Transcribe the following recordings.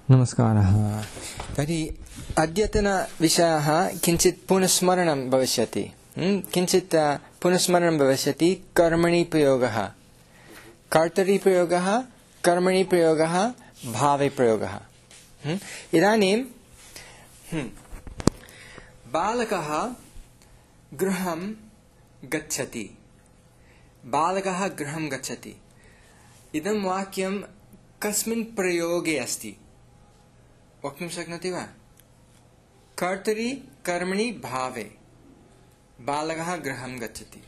नमस्कारः। तर्हि अद्यतनविषयः किञ्चित् पुनस्मरणं भविष्यति। किञ्चित् पुनस्मरणं भविष्यति। कर्मणि प्रयोगः, कर्तरि प्रयोगः, कर्मणि प्रयोगः, भावे प्रयोगः। इदानीं बालकः गृहं गच्छति। बालकः गृहं गच्छति। इदं वाक्यं कस्मिन् प्रयोगे अस्ति वक्तुं शक्नोति वा? कर्तरि कर्मणि भावे बालकः गृहं गच्छति।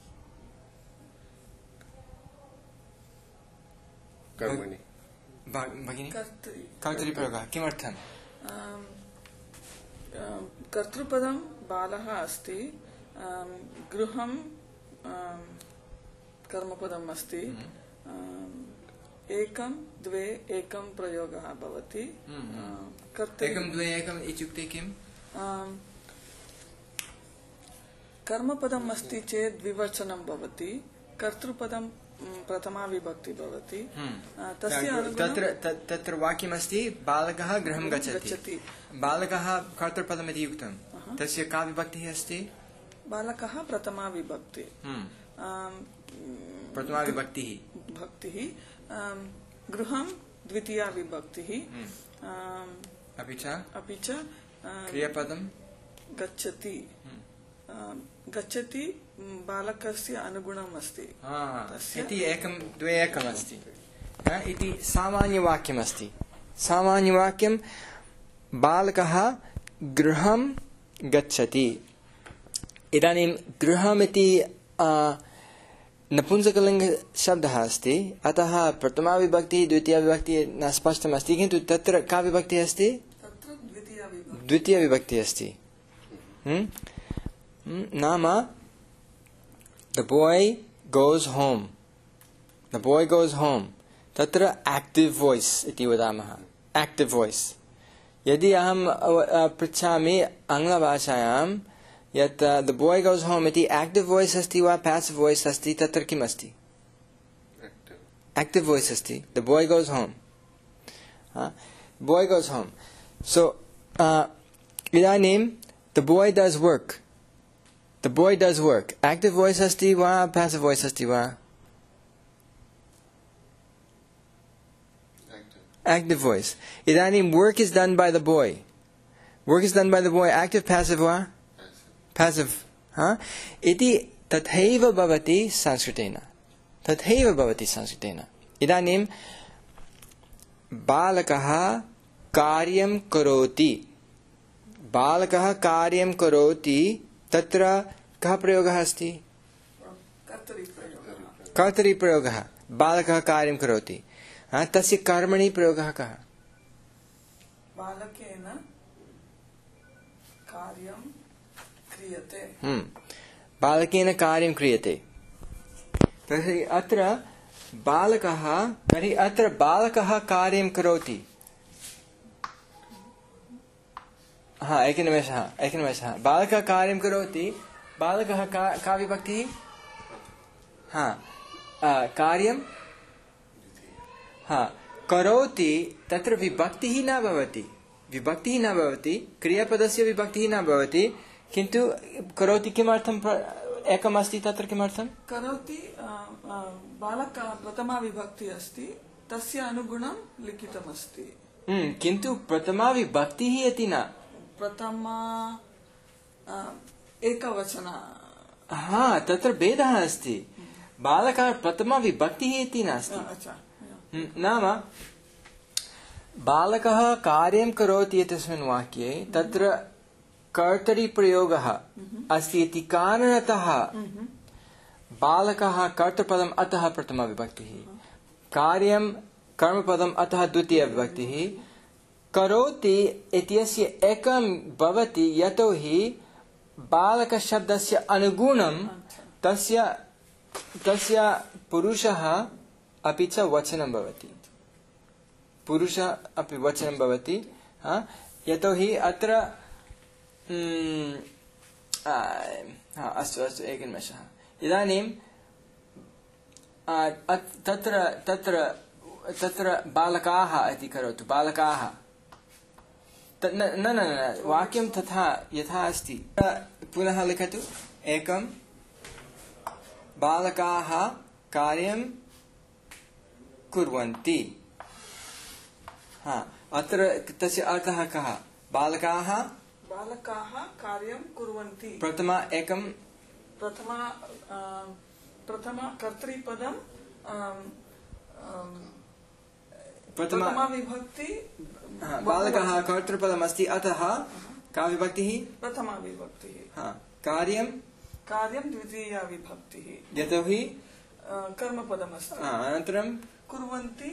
कर्मणि भगिनी कर्तरि प्रयोगः किमर्थम्? कर्तृपदं बालः अस्ति, गृहं कर्मपदम् अस्ति। एकं द्वे एकं प्रयोगः भवति। एकं द्वे एकम् इत्युक्ते किम्? कर्मपदम् अस्ति चेत् द्विवचनं भवति, कर्तृपदं प्रथमा विभक्ति भवति। तत्र वाक्यमस्ति बालकः गृहं गच्छति। बालकः कर्तृपदम् इति उक्तं। तस्य का विभक्तिः अस्ति? बालकः प्रथमा विभक्ति। प्रथमा विभक्तिः। गृहं द्वितीया विभक्तिः। अपि च क्रियापदं गच्छति। गच्छति बालकस्य अनुगुणम् अस्ति। इति एकं द्वे एकम् अस्ति इति सामान्यवाक्यमस्ति। सामान्यवाक्यं बालकः गृहं गच्छति। इदानीं गृहमिति नपुंसकलिङ्गशब्दः अस्ति, अतः प्रथमा विभक्तिः द्वितीया विभक्तिः न स्पष्टमस्ति, किन्तु तत्र का विभक्तिः अस्ति? द्वितीया विभक्तिः अस्ति। नाम the boy goes home. The boy goes home. तत्र active voice इति वदामः। active voice। यदि अहं पृच्छामि आङ्ग्लभाषायां यत् the boy goes home इति active voice अस्ति वा passive voice अस्ति, तत्र किम् अस्ति? active voice अस्ति। the boy goes home. boy goes home. So इदानीं the boy does work. The boy does work. active voice अस्ति वा passive voice अस्ति वा? active voice. इदानीं work is done by the boy. Work is done by the boy. active passive वा? passive. इति तथैव भवति संस्कृतेन। तथैव भवति संस्कृतेन। इदानीं बालकः कार्यं करोति। बालकः कार्यं करोति। तत्र कः प्रयोगः अस्ति? कर्तरि प्रयोगः। बालकः कार्यं करोति। तस्य कर्मणि प्रयोगः कः? बालकेन कार्यं क्रियते। बालकेन कार्यं क्रियते। तर्हि अत्र बालकः कार्यं करोति। एकनिमेषः। बालकः कार्यं करोति। बालकः का विभक्तिः? कार्यं करोति। तत्र विभक्तिः न भवति। क्रियापदस्य विभक्तिः न भवति, किन्तु करोति किमर्थं एकम् अस्ति तत्र? किमर्थं करोति? बालकः प्रथमा विभक्ति अस्ति, तस्य अनुगुणं लिखितमस्ति। किन्तु प्रथमा विभक्तिः इति न। प्रथमा एकवचन। तत्र भेदः अस्ति। बालकः प्रथमा विभक्तिः इति नास्ति। नाम बालकः कार्यं करोति इत्यस्मिन् वाक्ये तत्र कर्तरि प्रयोगः अस्ति इति कारणतः बालकः कर्तृपदम् अतः प्रथमा विभक्तिः, कार्यं कर्मपदम् अतः द्वितीया विभक्तिः, करोति इत्यस्य एकं भवति यतोहि बालकशब्दस्य अनुगुणं तस्य पुरुषः अपि च वचनं भवति। पुरुषः अपि वचनं भवति। यतोहि अत्र अस्तु एकनिमेषः। इदानीं तत्र बालकाः इति करोतु। न न न वाक्यं तथा यथा अस्ति पुनः लिखतु एकं बालकाः कार्यं कुर्वन्ति अत्र तस्य अर्थः कः बालकाः कार्यं कुर्वन्ति प्रथम कर्तृपदं प्रथमा विभक्ति बालकाः कर्तृपदमस्ति अतः का विभक्तिः प्रथमा विभक्तिः कार्यं द्वितीया विभक्तिः यतोहि कर्मपदमस्ति अनन्तरं कुर्वन्ति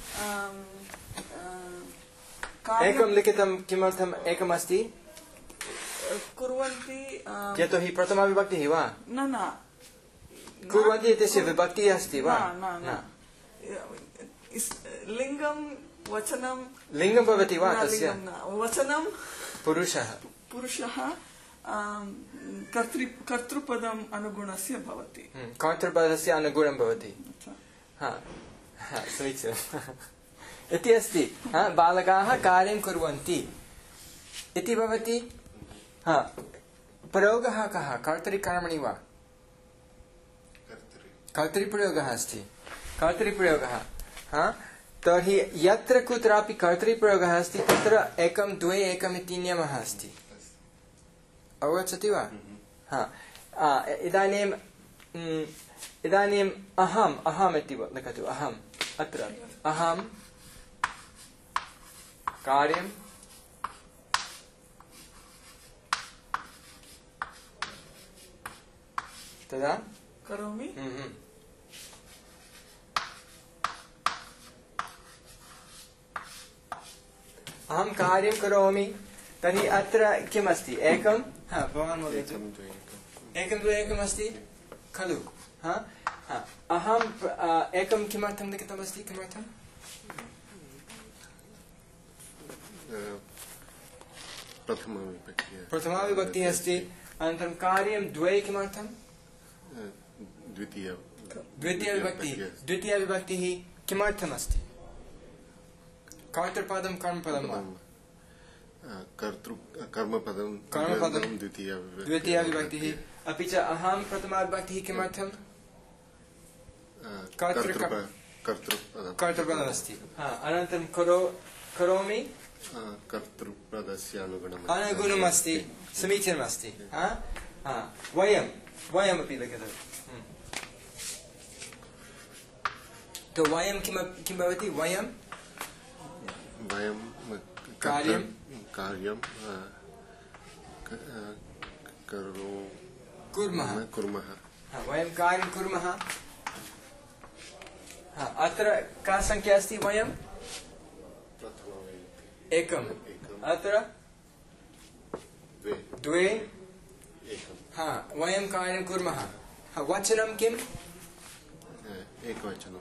एकं लिखितं किमर्थम् एकमस्ति कुर्वन्ति यतोहि प्रथमा विभक्तिः वा न कुर्वन्ति इत्यस्य विभक्तिः अस्ति वा न लिङ्गं वचनं लिङ्गं भवति वा तस्य वचनं पुरुषः कर्तृपदम् अनुगुणस्य भवति कर्तृपदस्य अनुगुणं भवति समीचीनम् इति अस्ति बालकाः कार्यं कुर्वन्ति इति भवति प्रयोगः कः कर्तरिकर्मणि वा कर्तरिप्रयोगः अस्ति कर्तरिप्रयोगः तर्हि यत्र कुत्रापि कर्तरिप्रयोगः अस्ति तत्र एकं द्वे एकम् इति नियमः अस्ति अवगच्छति वा इदानीम् अहम् इति लिखतु अहम् अत्र अहं कार्यं तदा करोमि अहं कार्यं करोमि तर्हि अत्र किमस्ति एकं भवान् वदतु एकं द्वे एकमस्ति खलु अहम् एकं किमर्थं लिखितमस्ति किमर्थं प्रथमा विभक्तिः अस्ति अनन्तरं कार्यं द्वे किमर्थं द्वितीया विभक्तिः किमर्थमस्ति कर्तृपदं कर्मपदं वा कर्मपदं द्वितीया विभक्तिः अपि च अहं प्रथमा विभक्तिः किमर्थं कर्तृपदमस्ति अनन्तरं करोमि कर्तृपदस्य अनुगुणमस्ति समीचीनमस्ति वयमपि लिखतु तो वयं किं भवति वयं कार्यं कुर्मः वयं कार्यं कुर्मः अत्र का संख्या अस्ति वयं एकम् अत्र द्वे वयं कार्यं कुर्मः वचनं किम् एकवचनं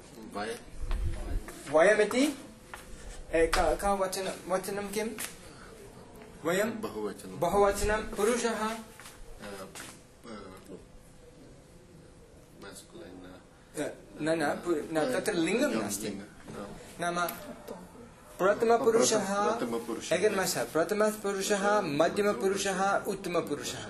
वयमिति का वचनं किं वयं बहुवचनं पुरुषः न तत्र लिङ्गं नास्ति नाम प्रथमपुरुषः मध्यमपुरुषः उत्तमपुरुषः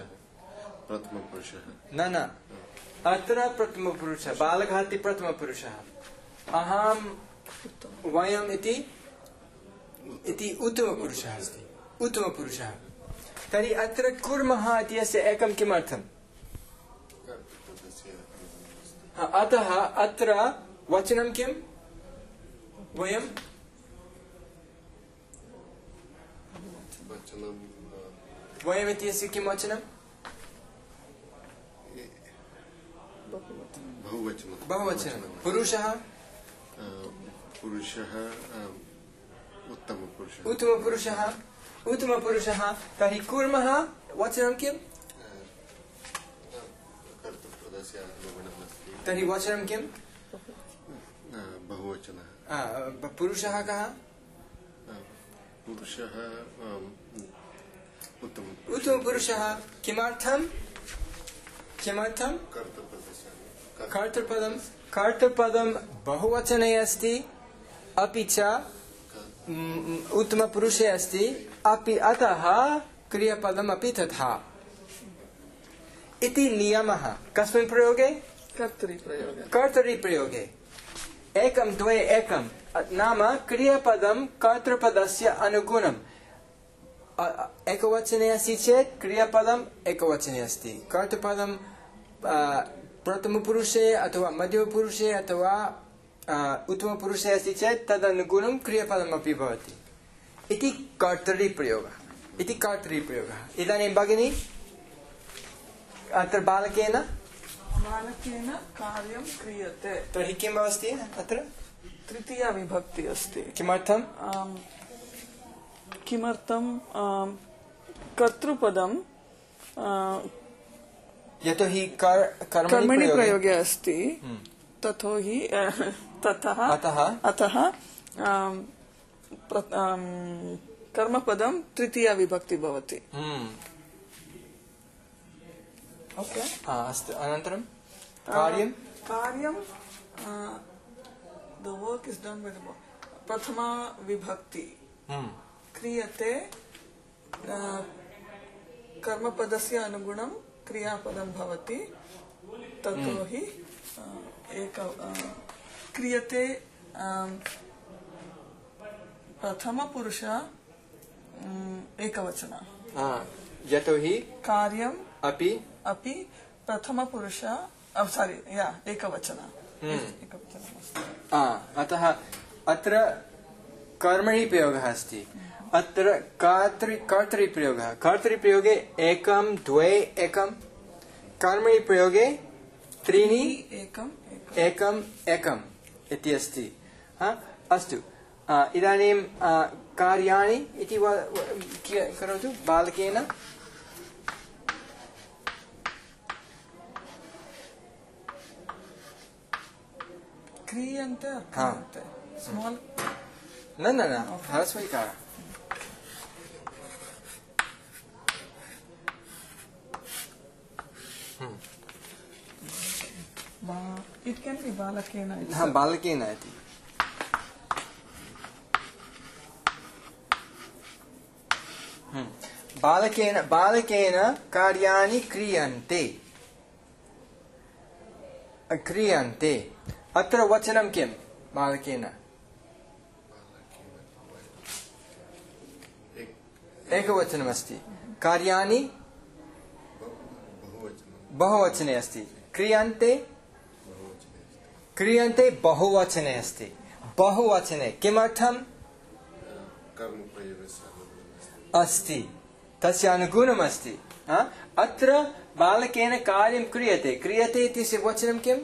न अत्र प्रथमपुरुषः बालकः इति प्रथमपुरुषः अहं वयम् इति उत्तमपुरुषः अस्ति उत्तमपुरुषः तर्हि अत्र कुर्मः इत्यस्य एकं किमर्थम् अतः अत्र वचनं किं वयं वयम् इत्यस्य किं वचनं बहुवचनं पुरुषः उत्तमपुरुषः तर्हि कुर्मः वचनं किम् तर्हि वचनं किं बहुवचनः पुरुषः कः उत्तमपुरुषः किमर्थं कर्तृपदं बहुवचने अस्ति अपि च उत्तमपुरुषे अस्ति अपि अतः क्रियापदम् अपि तथा इति नियमः कस्मिन् प्रयोगे कर्तरिप्रयोगे कर्तरिप्रयोगे एकं द्वे एकं नाम क्रियापदं कर्तृपदस्य अनुगुणम् एकवचने अस्ति चेत् क्रियापदम् एकवचने अस्ति कर्तृपदं प्रथमपुरुषे अथवा मध्यमपुरुषे अथवा उत्तमपुरुषे अस्ति चेत् तदनुगुणं क्रियापदमपि भवति इति कर्तरिप्रयोगः इदानीं भगिनी अत्र बालकेन कार्यं क्रियते तर्हि किम् अस्ति अत्र तृतीया विभक्ति अस्ति किमर्थं कर्तृपदं यतोहि कर्मणि प्रयोगे अस्ति अतः कर्मपदं तृतीया विभक्ति भवति ओके अस्तु अनन्तरं कार्यं the work is done by the boy प्रथमा विभक्ति क्रियते कर्मपदस्य अनुगुणं क्रियापदं भवति ततो हि क्रियते प्रथमपुरुष एकवचन यतोहि कार्यम् अपि प्रथमपुरुष एकवचन अतः अत्र कर्मणि प्रयोगः अस्ति अत्र कर्तरिप्रयोगे एकं द्वे एकं कर्मणि प्रयोगे त्रीणि एकम् एकम् इति अस्ति अस्तु इदानीं कार्याणि इति करोतु बालकेन क्रियन्ते स्मॉल न ह्रस्वैकार it can be balakena बालकेन इति बालकेन कार्याणि क्रियन्ते अत्र वचनं किं बालकेन एकवचनमस्ति कार्याणि बहुवचने अस्ति क्रियन्ते बहुवचने अस्ति बहुवचने किमर्थं अस्ति तस्य अनुगुणमस्ति अत्र बालकेन कार्यं क्रियते इत्यस्य वचनं किम्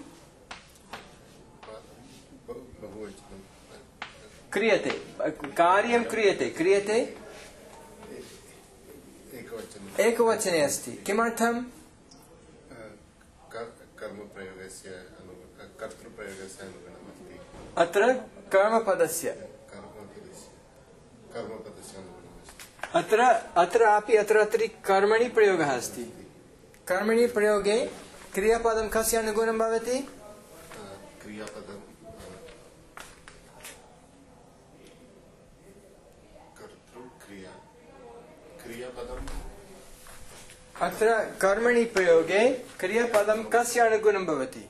क्रियते कार्यं क्रियते एकवचने अस्ति किमर्थं अत्र कर्मपदस्य अत्र कर्मणि प्रयोगः अस्ति कर्मणि प्रयोगे क्रियापदं कस्य अनुगुणं भवति अत्र कर्मणि प्रयोगे क्रियापदं कस्य अनुगुणं भवति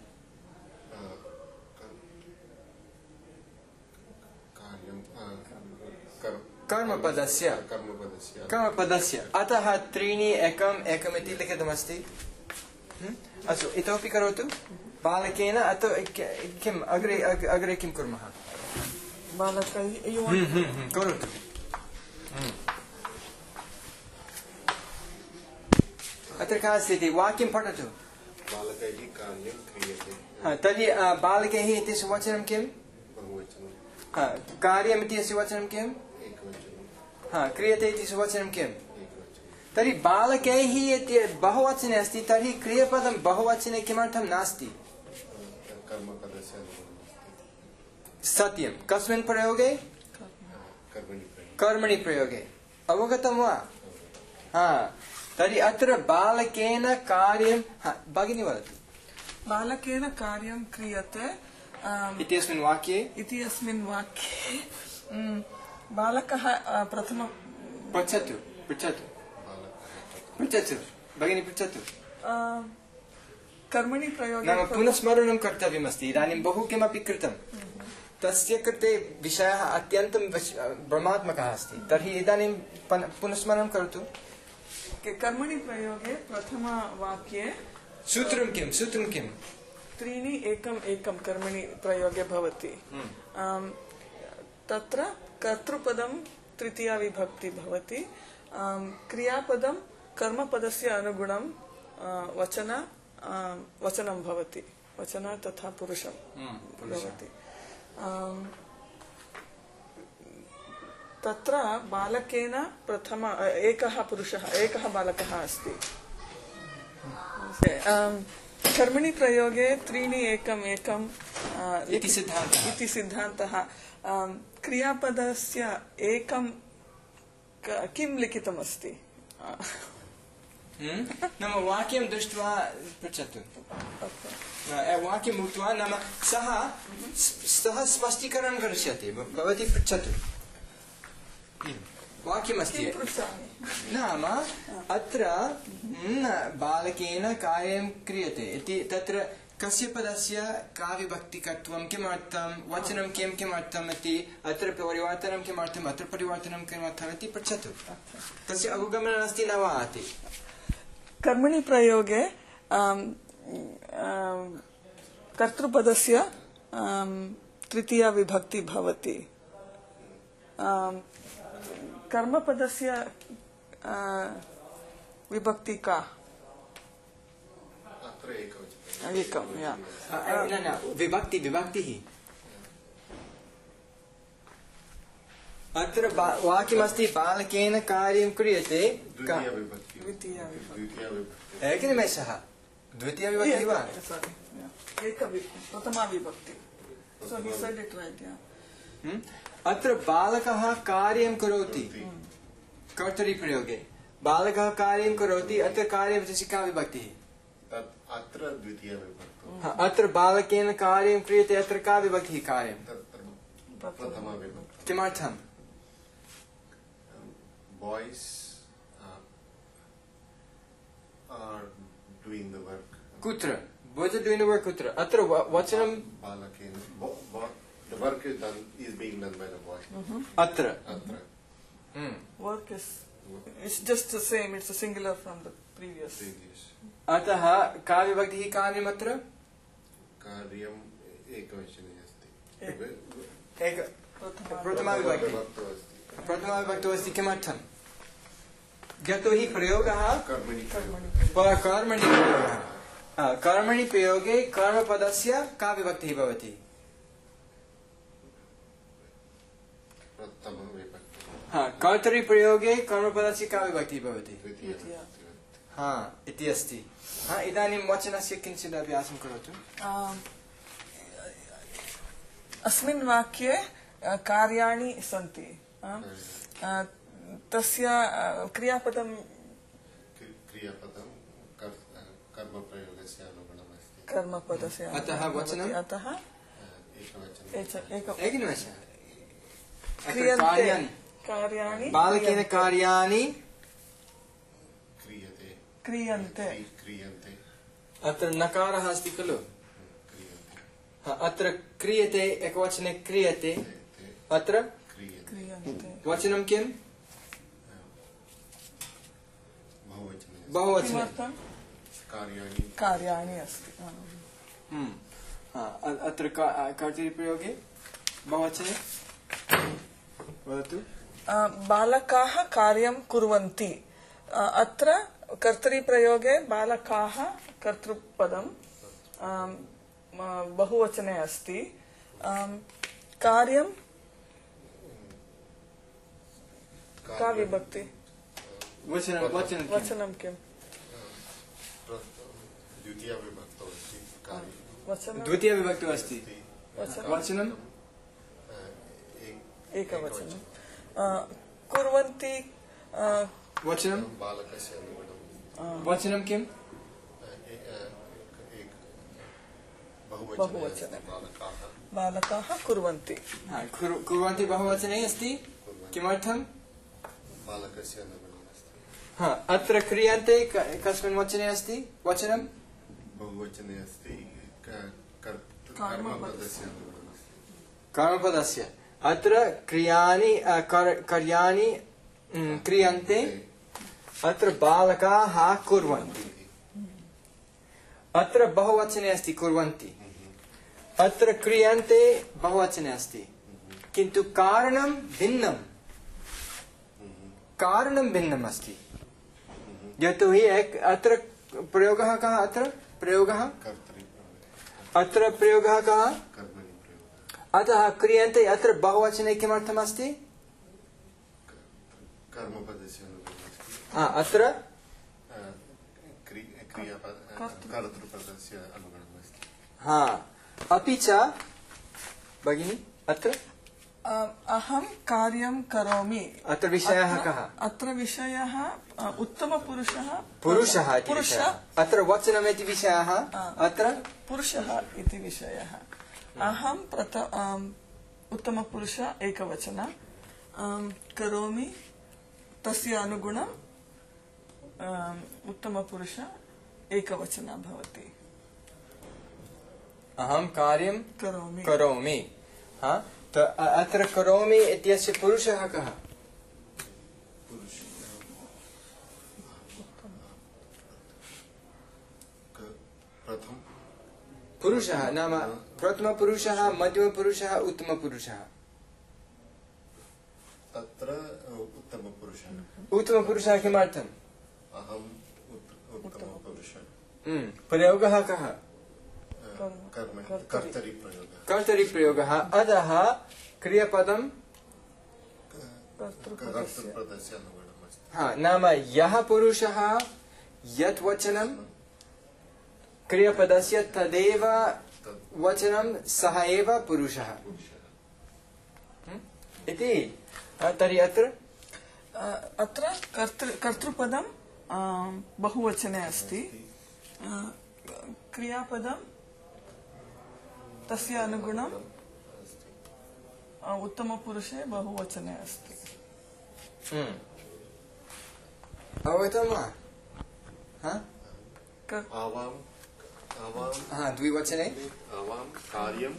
कर्मपदस्य अतः त्रीणि एकम् एकमिति लिखितमस्ति अस्तु इतोपि करोतु बालकेन किम् अग्रे किं कुर्मः करोतु अत्र का स्थितिः वाक्यं पठतु बालकैः कार्यं क्रियते तर्हि बालकैः इत्यस्य वचनं किम् कार्यम् इत्यस्य वचनं किम् क्रियते इत्यस्य वचनं किम् तर्हि बालकैः इति बहुवचने अस्ति तर्हि क्रियापदं बहुवचने किमर्थं नास्ति सत्यं कस्मिन् प्रयोगे कर्मणि प्रयोगे अवगतं वा तर्हि अत्र बालकेन कार्यं भगिनी वदतु बालकेन कार्यं क्रियते इत्यस्मिन् वाक्ये बालकः प्रथम पृच्छतु पृच्छतु पृच्छतु भगिनी पृच्छतु कर्मणि प्रयोगे नाम पुनस्मरणं कर्तव्यमस्ति इदानीं बहु किमपि कृतं तस्य कृते विषयः अत्यन्तं भ्रमात्मकः अस्ति तर्हि इदानीं पुनस्मरणं करोतु कर्मणि प्रयोगे प्रथमवाक्ये सूत्रं किं त्रीणि एकम् एकं कर्मणि प्रयोगे भवति तत्र कर्तृपदं तृतीया विभक्ति भवति क्रियापदं कर्मपदस्य अनुगुणं वचनं भवति वचन तथा पुरुषं भवति तत्र बालकेन प्रथम एकः पुरुषः एकः बालकः अस्ति कर्मणि प्रयोगे त्रीणि एकम् एकम् इति सिद्धान्तः क्रियापदस्य एकं किं लिखितमस्ति नाम वाक्यं दृष्ट्वा पृच्छतु वाक्यम् उक्त्वा नाम सः स्पष्टीकरणं करिष्यति भवती पृच्छतु वाक्यमस्ति नाम अत्र बालकेन कार्यं क्रियते इति तत्र कस्य पदस्य का विभक्तिकत्वं किमर्थं वचनं किमर्थम् इति अत्र परिवर्तनं किमर्थम् अत्र परिवर्तनं किमर्थम् इति पृच्छतु तस्य अवगमनं नास्ति न वा इति कर्मणि प्रयोगे कर्तृपदस्य तृतीया विभक्ति भवति कर्मपदस्य विभक्ति का एकं विभक्तिः अत्र वाक्यमस्ति बालकेन कार्यं क्रियते एकनिमेषः द्वितीया विभक्तिः वा प्रथमा विभक्ति अत्र बालकः कार्यं करोति कर्तरि प्रयोगे बालकः कार्यं करोति अत्र कार्यस्य का विभक्तिः अत्र द्वितीया विभक्ति अत्र बालकेन कार्यं क्रियते अत्र का विभक्तिः कार्यं प्रथमा विभक्ति किमर्थं boys are doing the work कुत्र boys are doing the work कुत्र अत्र वचनं बालकेन the work is being done by the boy अत्र work is it's just the same it's a singular from the previous अतः का विभक्तिः कार्यम् अत्र कार्यम् एकवचने अस्ति प्रथमा विभक्तिः अस्ति किमर्थं यतोहि प्रयोगः कर्मणि प्रयोगे कर्मपदस्य का विभक्तिः भवति कर्तरि प्रयोगे कर्मपदस्य का विभक्तिः भवति इति अस्ति इदानीं वचनस्य किञ्चित् अभ्यासं करोतु अस्मिन् वाक्ये कार्याणि सन्ति तस्य क्रियापदं कर्मप्रयोगस्य अनुगुणम् अस्ति कर्मपदस्य अतः वचनम् अतः एकनिमेषः कार्याणि बालकेन कार्याणि क्रियन्ते अत्र नकारः अस्ति खलु अत्र क्रियते एकवचने क्रियते अत्र वचनं किं बहुवचने कार्याणि अस्ति अत्र कर्तरिप्रयोगे बहुवचने वदतु बालकाः कार्यं कुर्वन्ति अत्र कर्तरिप्रयोगे बालकाः कर्तृपदं बहुवचने अस्ति कार्यं का विभक्ति वचनं किम् द्वितीया विभक्तौ अस्ति वचनं एकवचनं कुर्वन्ति वचनं वचनं किम् बहुवचने बालकाः कुर्वन्ति कुर्वन्ति बहुवचने अस्ति किमर्थं? बालकस्य अनुगुणम् अस्ति। हा, अत्र क्रियन्ते कस्मिन् वचने अस्ति? वचनं बहुवचने अस्ति। कर्मपदस्य अनुगुणम् अस्ति। कर्मपदस्य अत्र क्रियाणि कार्याणि क्रियन्ते, अत्र बालकाः कुर्वन्ति। अत्र बहुवचने अस्ति कुर्वन्ति, अत्र क्रियन्ते बहुवचने अस्ति, किन्तु कारणं भिन्नं। कारणं भिन्नम् अस्ति, यतोहि अत्र प्रयोगः कः? अत्र प्रयोगः अत्र प्रयोगः कः? अतः क्रियन्ते अत्र बहुवचने किमर्थम् अस्ति? कर्मपदस्य अनुगुणम् अस्ति। अत्र कर्तृपदस्य अनुगुणम् अस्ति। हा, अपि च भगिनी अत्र अहं कार्यं करोमि। अत्र विषयः कः? अत्र विषयः उत्तमपुरुषः। पुरुषः इति विषयः। अत्र वचनम् इति विषयः, अत्र पुरुषः इति विषयः। अहं उत्तमपुरुष एकवचन, करोमि तस्य अनुगुणम् उत्तमपुरुष एकवचन भवति। अहं कार्यं करोमि। करोमि। हा, तो अत्र करोमि इत्यस्य पुरुषः कः? पुरुषः नाम प्रथमपुरुषः, मध्यमपुरुषः, उत्तमपुरुषः। तत्र उत्तमपुरुषः। उत्तमपुरुषः किमर्थम्? अहम् उत्तमपुरुषः। प्रयोगः कः? कर्तरिप्रयोगः। कर्तरिप्रयोगः। अतः क्रियापदं कर्तृपदस्य अनुगुणम् अस्ति। हा, नाम यः पुरुषः यत् वचनं क्रियापदस्य तदेव वचनं सः एव पुरुषः इति। तर्हि अत्र कर्तृपदं बहुवचने अस्ति, क्रियापदं तस्य अनुगुणम् उत्तमपुरुषे बहुवचने अस्ति। अवगतं वा? द्विवचने आवां कार्यं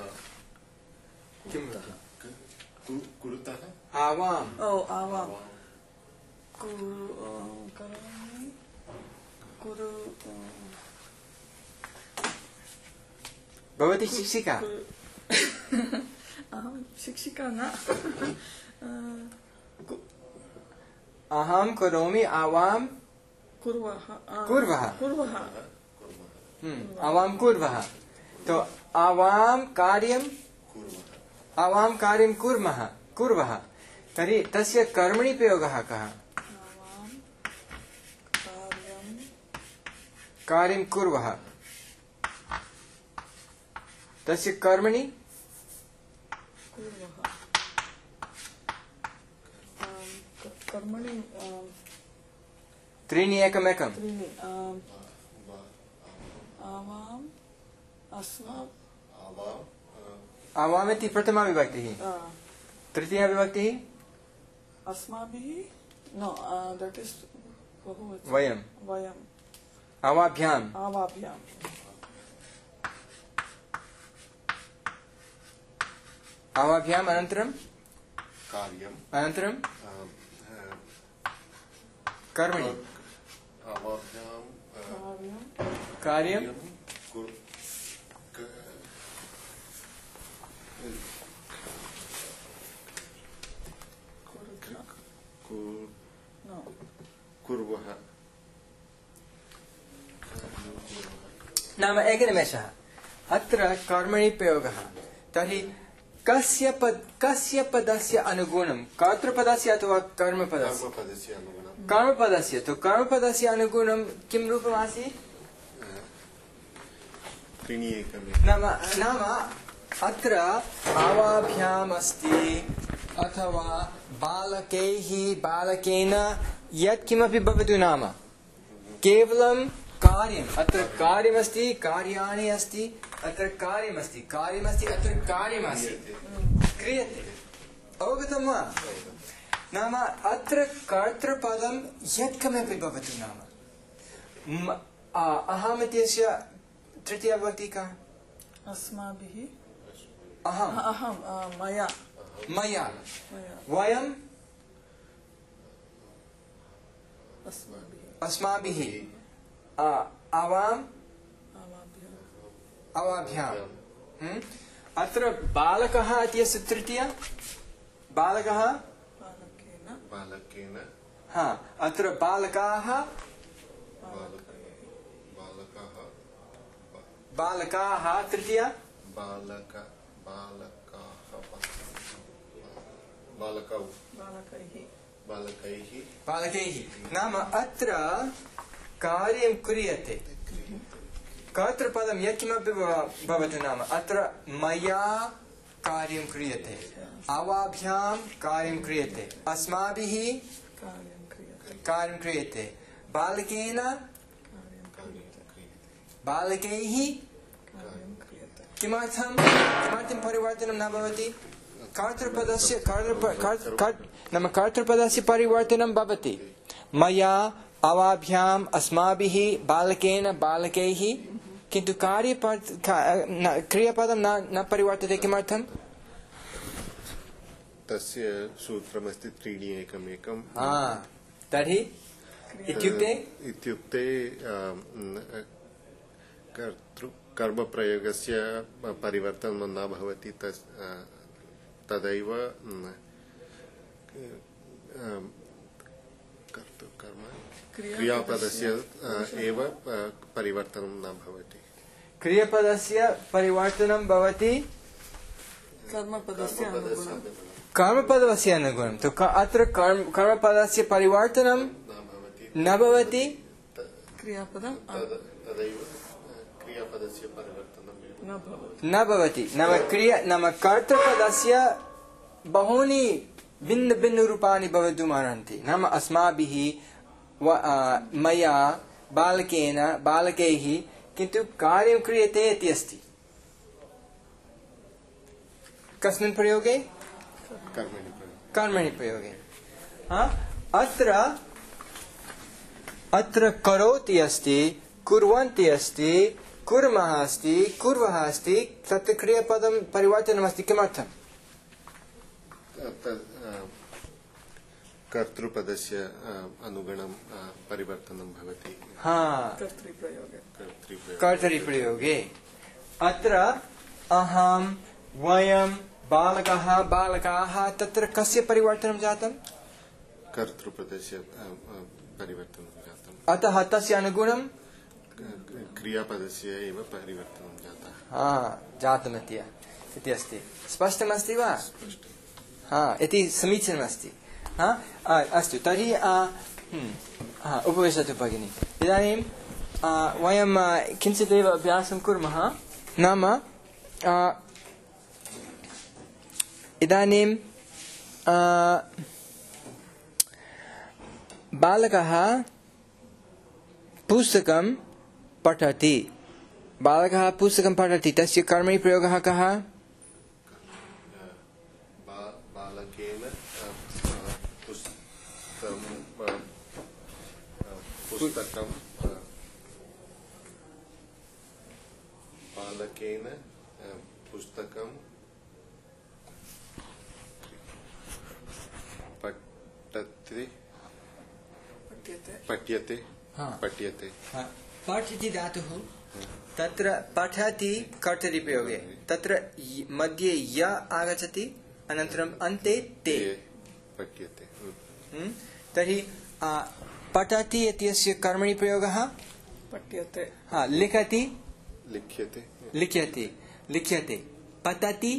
किं कुरुतः। आवाम् करोमि कुरु। भवती शिक्षिका? अहं शिक्षिका न। अहं करोमि, आवां कुर्वः। आवां कुर्वः। तो आवां कार्यं कुर्वः। तर्हि तस्य कर्मणि प्रयोगः कः? कार्यं कुर्वः। तस्य कर्मणि त्रीणि एकमेकम्। आवामिति प्रथमा विभक्तिः। तृतीया विभक्तिः अस्माभिः। नो, that is बहुवचन। वयम्। आवाभ्याम्। आवाभ्याम् अनन्तरं कार्यम्। अनन्तरं कर्मणि। कार्यं कुर्वः। नाम एकनिमेषः। अत्र कर्मणि प्रयोगः। तर्हि कस्य पदस्य अनुगुणं? कर्तृपदस्य अथवा कर्मपदस्य? कर्मपदस्य। तो कर्मपदस्य अनुगुणं किं रूपमासीत्? नाम अत्र आवाभ्याम् अस्ति, अथवा बालकेन यत्किमपि भवतु, नाम केवलं कार्यम्। अत्र कार्यमस्ति, कार्याणि अस्ति, अत्र कार्यमस्ति, अत्र कार्यमासीत्, क्रियते। अवगतं वा? नाम अत्र कर्तृपदं यत्कमपि भवतु नाम अहम् इत्यस्य तृतीया विभक्ति का अस्माभिः अहम् अहं मया मया वयम् अस्माभिः आवाम् अवाभ्याम् अत्र बालकः इत्यस्य तृतीया बालकः बालकेन हाँ अत्र बालकाः बालकाः तृतीया बालकैः नाम अत्र कार्यं क्रियते कर्तृपदं यत्किमपि भवतु नाम अत्र मया कार्यं क्रियते अवाभ्यां कार्यं क्रियते अस्माभिः कार्यं क्रियते बालकेन बालकैः किमर्थं परिवर्तनं न भवति कर्तृपदस्य नाम कर्तृपदस्य परिवर्तनं भवति मया अवाभ्याम् अस्माभिः बालकेन बालकैः किन्तु क्रियापदं न परिवर्तते किमर्थं तस्य सूत्रमस्ति 3 1 1 तर्हि इत्युक्ते कर्मप्रयोगस्य परिवर्तनं न भवति तदैव क्रियापदस्य एव परिवर्तनं न भवति क्रियापदस्य परिवर्तनं भवति कर्मपदस्य अनुगुणं तो अत्र कर्मपदस्य परिवर्तनं न भवति न भवति नाम कर्तृपदस्य बहूनि भिन्न भिन्न रूपाणि भवितुमर्हन्ति नाम अस्माभिः मया बालकेन बालकैः किन्तु कार्यं क्रियते इति अस्ति कस्मिन् प्रयोगे कर्मणि प्रयोगे अत्र करोति अस्ति कुर्वन्ति अस्ति कुर्मः अस्ति कुर्वः अस्ति तत्र क्रियापदं परिवर्तनमस्ति किमर्थम् कर्तृपदस्य अनुगुणं परिवर्तनं भवति कर्तरिप्रयोगे अत्र अहं वयं बालकः बालकाः तत्र कस्य परिवर्तनं जातं कर्तृपदस्य परिवर्तनं जातम् अतः तस्य अनुगुणं क्रियापदस्य एव परिवर्तनं जातः जातमिति अस्ति स्पष्टमस्ति वा इति समीचीनमस्ति अस्तु तर्हि उपविशतु भगिनी इदानीं वयं किञ्चिदेव अभ्यासं कुर्मः नाम इदानीं बालकः पुस्तकं पठति बालकः पुस्तकं पठति तस्य कर्मणि प्रयोगः कः बालकेन पुस्तकं पठ्यते पठति धातुः तत्र पठति कर्तरिप्रयोगे तत्र मध्ये य आगच्छति अनन्तरम् अन्ते ते पठ्यते तर्हि पठति इत्यस्य कर्मणि प्रयोगः पठ्यते लिखति लिख्यते लिख्यते पतति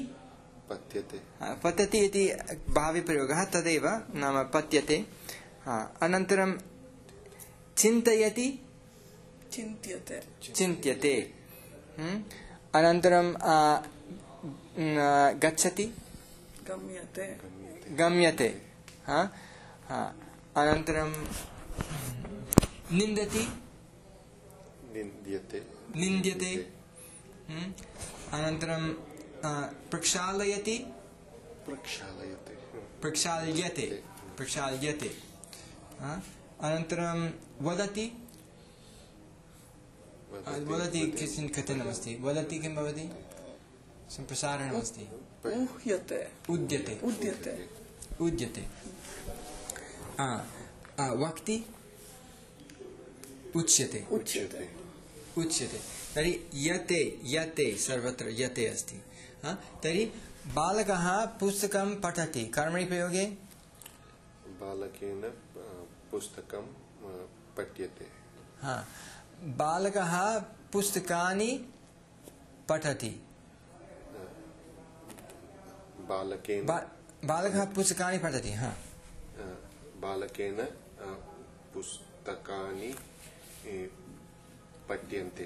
पतति इति भाविप्रयोगः तदेव नाम पत्यते अनन्तरं चिन्तयति चिन्त्यते अनन्तरं गच्छति गम्यते अनन्तरं निन्दति निन्द्यते अनन्तरं प्रक्षाल्यते प्रक्षाल्यते अनन्तरं वदति वदति किञ्चित् कथनमस्ति वदति किं भवति सम्प्रसारणमस्ति उह्यते उद्यते उद्यते उद्यते वक्ति उच्यते उच्यते उच्यते तर्हि यते यते सर्वत्र यते अस्ति तर्हि बालकः पुस्तकं पठति कर्मणि प्रयोगे बालकेन पुस्तकं पठ्यते बालकः पुस्तकानि पठति बालकः पुस्तकानि पठति बालकेन पुस्तकानि पठ्यन्ते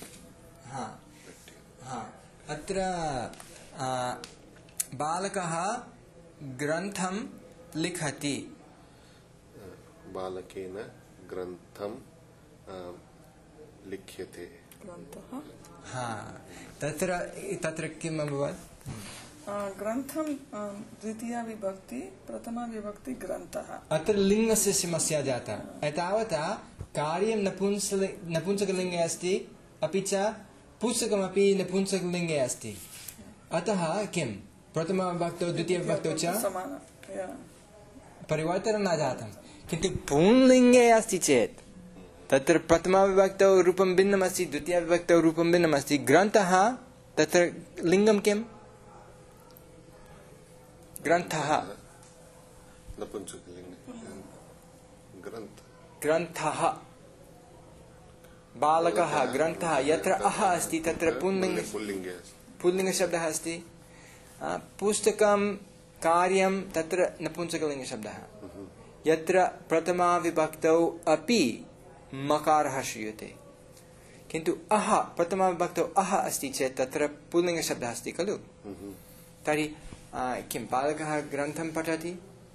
अत्र बालकः ग्रन्थं लिखति बालकेन ग्रन्थं लिख्यते तत्र किम् अभवत् ग्रन्थं द्वितीया विभक्ति प्रथमा विभक्ति ग्रन्थः अत्र लिङ्गस्य समस्या जाता एतावता कार्यं नपुंसकलिङ्गे अस्ति अपि च पुस्तकमपि नपुंसकलिङ्गे अस्ति अतः किं प्रथमाविभक्तौ द्वितीयविभक्तौ च परिवर्तनं न जातं किन्तु पुंलिङ्गे अस्ति चेत् तत्र प्रथमाविभक्तौ रूपं भिन्नमस्ति द्वितीयाविभक्तौ रूपं भिन्नमस्ति ग्रन्थः तत्र लिङ्गं किम् ग्रन्थः ग्रन्थः बालकः ग्रन्थः यत्र अह अस्ति तत्र पुल्लिङ्गशब्दः अस्ति पुस्तकं कार्यं तत्र नपुंसकलिङ्गशब्दः यत्र प्रथमा विभक्तौ अपि मकारः श्रूयते किन्तु अह प्रथमा विभक्तौ अह अस्ति चेत् तत्र पुल्लिङ्गशब्दः अस्ति खलु तर्हि किं बालकः ग्रन्थं पठति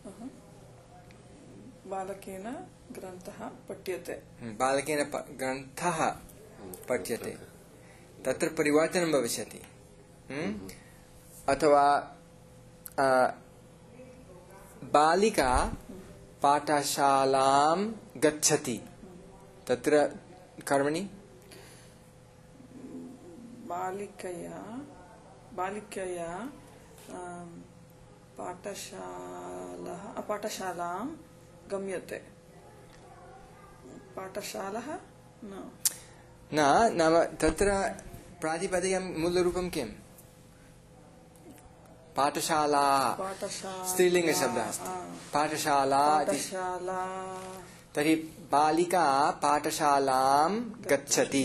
बालकेन ग्रन्थः पठ्यते बालकेन ग्रन्थः पठ्यते तत्र परिवर्तनं भविष्यति अथवा बालिका पाठशालां गच्छति तत्र कर्मणि बालिकया पाठशालां गम्यते पाठशालः न नाम तत्र प्रातिपदिकं मूलरूपं किं पाठशाला स्त्रीलिङ्गशब्दः अस्ति पाठशाला तर्हि बालिका पाठशालां गच्छति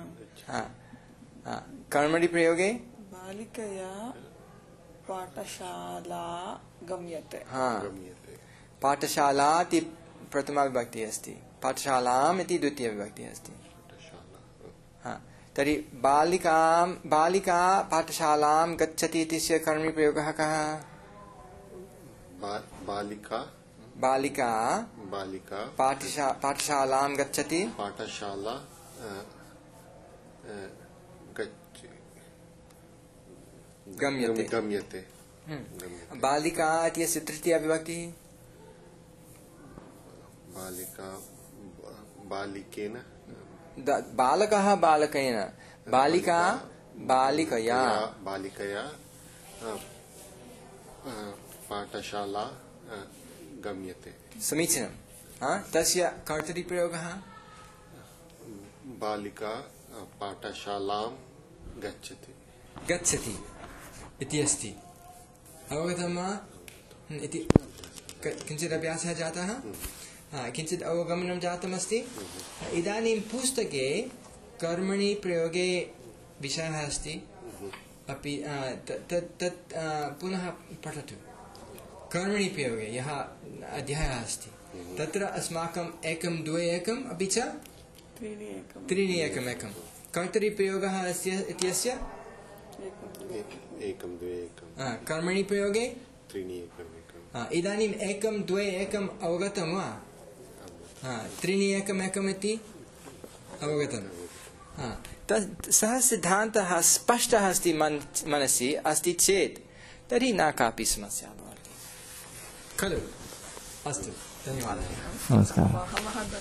कर्मणि प्रयोगे बालिकया पाठशाला गम्यते पाठशाला इति प्रथमा विभक्तिः अस्ति पाठशालाम् इति द्वितीया विभक्तिः अस्ति तर्हि बालिका पाठशालां गच्छति इत्यस्य कर्मणि प्रयोगः कः बालिका पाठशालां गच्छति पाठशाला गम्यते बालिका इत्यस्य तृतीया विभक्तिः बालिकेन बालकः बालकेन बालिका बालिकया पाठशाला गम्यते समीचीनं तस्य कर्तरिप्रयोगः बालिका पाठशालां गच्छति इति अस्ति अवगतं वा इति किञ्चित् अभ्यासः जातः किञ्चित् अवगमनं जातमस्ति इदानीं पुस्तके कर्मणि प्रयोगे विषयः अस्ति अपि तत् पुनः पठतु कर्मणि प्रयोगे यः अध्यायः अस्ति तत्र अस्माकं 1 2 1 अपि च 3 1 1 कर्तरिप्रयोगः इत्यस्य 1 2 1 कर्मणि प्रयोगे 3 1 इदानीम् 1 2 1 अवगतं वा 3 1 1 इति अवगतं सः सिद्धान्तः स्पष्टः अस्ति मनसि अस्ति चेत् तर्हि न कापि समस्या भवति खलु अस्तु, धन्यवादः। नमस्कारः। बहवः